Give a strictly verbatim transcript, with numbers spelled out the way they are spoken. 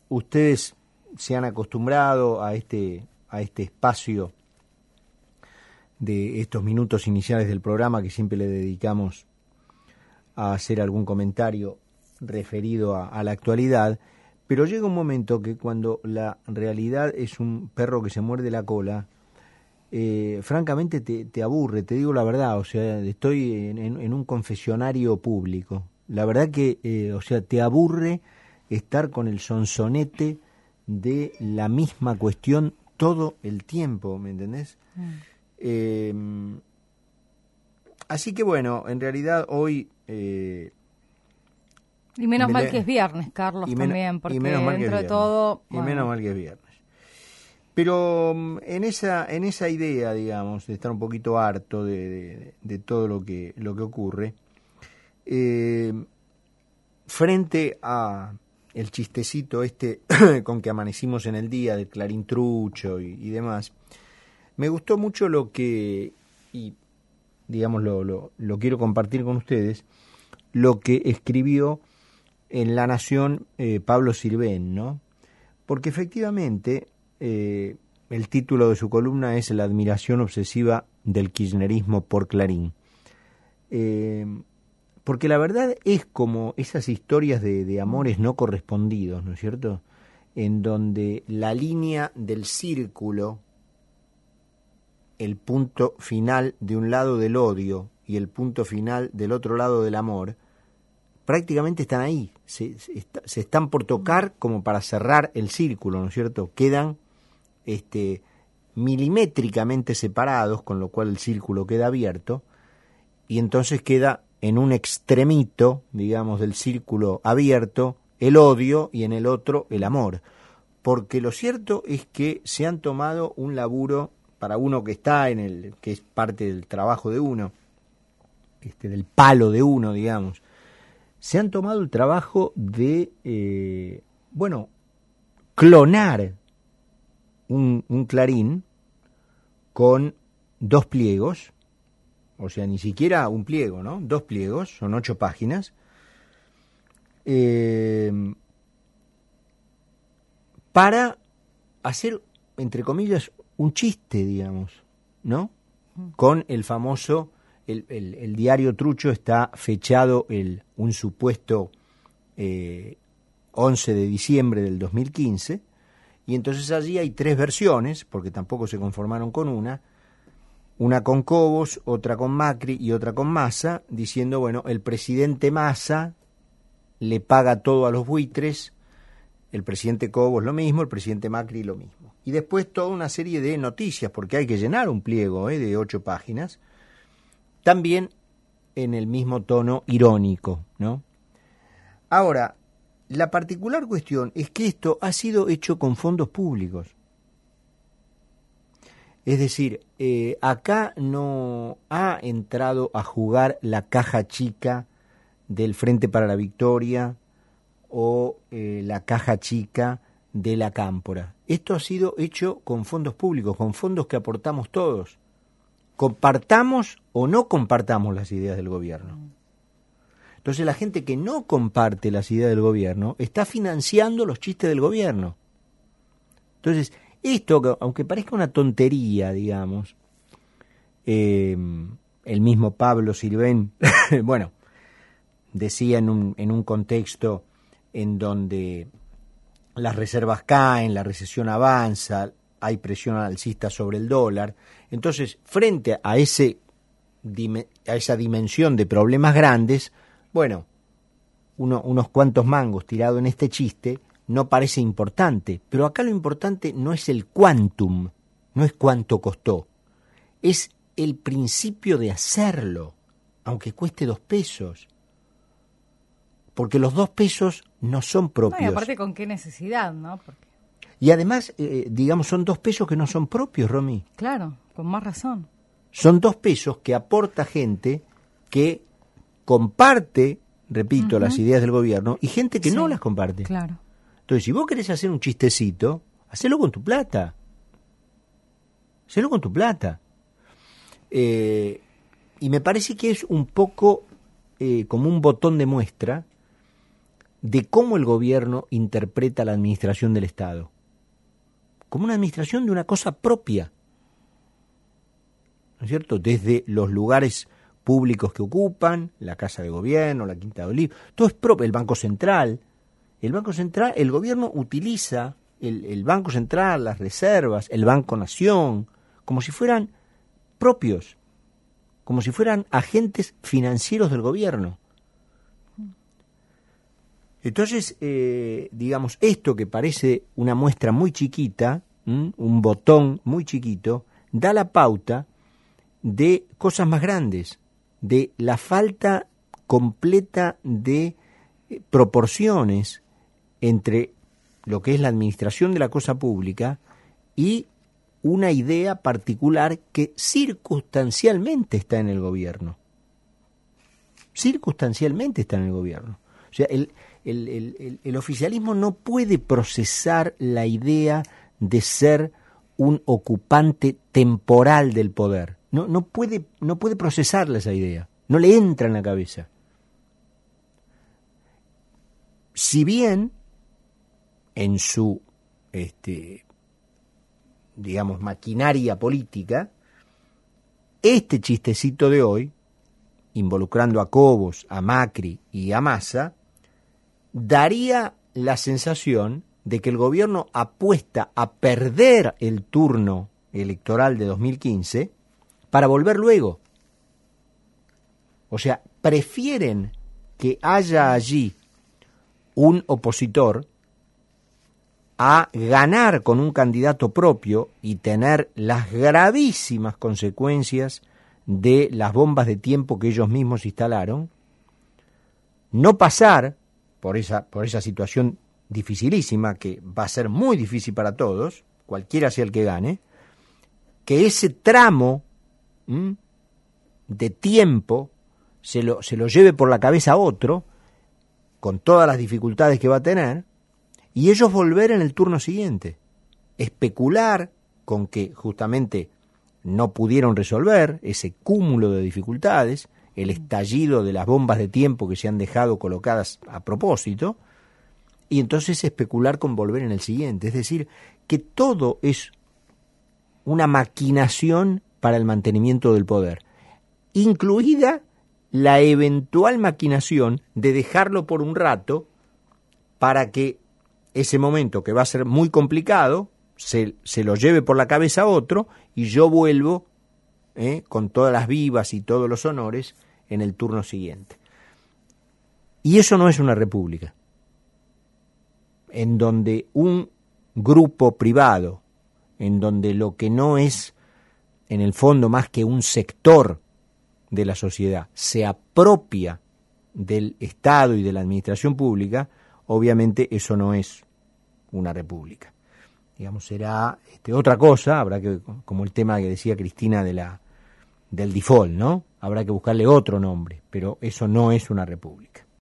ustedes se han acostumbrado a este, a este espacio de estos minutos iniciales del programa que siempre le dedicamos a hacer algún comentario referido a, a la actualidad, pero llega un momento que cuando la realidad es un perro que se muerde la cola, eh, francamente te, te aburre, te digo la verdad, o sea, estoy en, en, en un confesionario público, la verdad que, eh, o sea, te aburre estar con el sonsonete de la misma cuestión todo el tiempo, ¿me entendés? Mm. Eh, así que bueno, en realidad hoy... Eh, y menos mal le... que es viernes, Carlos, y también, porque dentro de todo... Y bueno. menos mal que es viernes. Pero en esa en esa idea, digamos, de estar un poquito harto de, de, de todo lo que, lo que ocurre, eh, frente a el chistecito este con que amanecimos en el día del Clarín Trucho y, y demás, me gustó mucho lo que, y digamos lo, lo, lo quiero compartir con ustedes, lo que escribió en La Nación eh, Pablo Sirven, ¿no? Porque efectivamente eh, el título de su columna es La admiración obsesiva del kirchnerismo por Clarín. Eh, porque la verdad es como esas historias de, de amores no correspondidos, ¿no es cierto? En donde la línea del círculo, el punto final de un lado del odio y el punto final del otro lado del amor, prácticamente están ahí, se, se, se están por tocar como para cerrar el círculo, ¿no es cierto? Quedan este, milimétricamente separados, con lo cual el círculo queda abierto, y entonces queda en un extremito, digamos, del círculo abierto, el odio y en el otro el amor. Porque lo cierto es que se han tomado un laburo para uno que está en el, que es parte del trabajo de uno, este, del palo de uno, digamos, se han tomado el trabajo de, eh, bueno, clonar un, un Clarín con dos pliegos, o sea, ni siquiera un pliego, ¿no? Dos pliegos, son ocho páginas, eh, para hacer, entre comillas, un chiste, digamos, ¿no? Con el famoso... El, el, el diario Trucho está fechado el un supuesto eh, once de diciembre del dos mil quince, y entonces allí hay tres versiones, porque tampoco se conformaron con una, una con Cobos, otra con Macri y otra con Massa, diciendo, bueno, el presidente Massa le paga todo a los buitres, el presidente Cobos lo mismo, el presidente Macri lo mismo. Y después toda una serie de noticias, porque hay que llenar un pliego eh, de ocho páginas, también en el mismo tono irónico, ¿no? Ahora, la particular cuestión es que esto ha sido hecho con fondos públicos. Es decir, eh, acá no ha entrado a jugar la caja chica del Frente para la Victoria o eh, la caja chica de la Cámpora. Esto ha sido hecho con fondos públicos, con fondos que aportamos todos. Compartamos o no compartamos las ideas del gobierno. Entonces la gente que no comparte las ideas del gobierno está financiando los chistes del gobierno. Entonces, esto, aunque parezca una tontería, digamos, eh, el mismo Pablo Sirven, bueno, decía en un, en un contexto en donde las reservas caen, la recesión avanza, hay presión alcista sobre el dólar. Entonces, frente a ese a esa dimensión de problemas grandes, bueno, uno, unos cuantos mangos tirados en este chiste no parece importante, pero acá lo importante no es el quantum, no es cuánto costó, es el principio de hacerlo, aunque cueste dos pesos. Porque los dos pesos no son propios. No, y aparte, ¿con qué necesidad, no? Porque... Y además, eh, digamos, son dos pesos que no son propios, Romy. Claro, con más razón. Son dos pesos que aporta gente que comparte, repito, uh-huh. las ideas del gobierno y gente que sí, no las comparte. Claro. Entonces, si vos querés hacer un chistecito, hacelo con tu plata. Hacelo con tu plata. Eh, y me parece que es un poco eh, como un botón de muestra de cómo el gobierno interpreta la administración del Estado, como una administración de una cosa propia, ¿no es cierto? Desde los lugares públicos que ocupan, la Casa de Gobierno, la Quinta de Olivos, todo es propio, el Banco Central. El Banco Central, el gobierno utiliza el, el Banco Central, las reservas, el Banco Nación, como si fueran propios, como si fueran agentes financieros del gobierno. Entonces, eh, digamos, esto que parece una muestra muy chiquita, ¿m? un botón muy chiquito, da la pauta de cosas más grandes, de la falta completa de eh, proporciones entre lo que es la administración de la cosa pública y una idea particular que circunstancialmente está en el gobierno. Circunstancialmente está en el gobierno. O sea, el, el, el, el oficialismo no puede procesar la idea de ser un ocupante temporal del poder. No, no puede, no puede procesarla esa idea. No le entra en la cabeza. Si bien en su, este, digamos, maquinaria política, este chistecito de hoy, involucrando a Cobos, a Macri y a Massa, daría la sensación de que el gobierno apuesta a perder el turno electoral de dos mil quince para volver luego. O sea, prefieren que haya allí un opositor a ganar con un candidato propio y tener las gravísimas consecuencias de las bombas de tiempo que ellos mismos instalaron, no pasar por esa, por esa situación dificilísima, que va a ser muy difícil para todos, cualquiera sea el que gane, que ese tramo ¿m? de tiempo se lo, se lo lleve por la cabeza a otro, con todas las dificultades que va a tener, y ellos volver en el turno siguiente, especular con que justamente no pudieron resolver ese cúmulo de dificultades, el estallido de las bombas de tiempo que se han dejado colocadas a propósito, y entonces especular con volver en el siguiente. Es decir, que todo es una maquinación para el mantenimiento del poder, incluida la eventual maquinación de dejarlo por un rato para que ese momento, que va a ser muy complicado, se, se lo lleve por la cabeza a otro y yo vuelvo eh, con todas las vivas y todos los honores en el turno siguiente. Y eso no es una república, en donde un grupo privado, en donde lo que no es en el fondo más que un sector de la sociedad se apropia del Estado y de la administración pública, obviamente eso no es una república. Digamos, será este, otra cosa, habrá que, como el tema que decía Cristina de la del default, ¿no? Habrá que buscarle otro nombre, pero eso no es una república.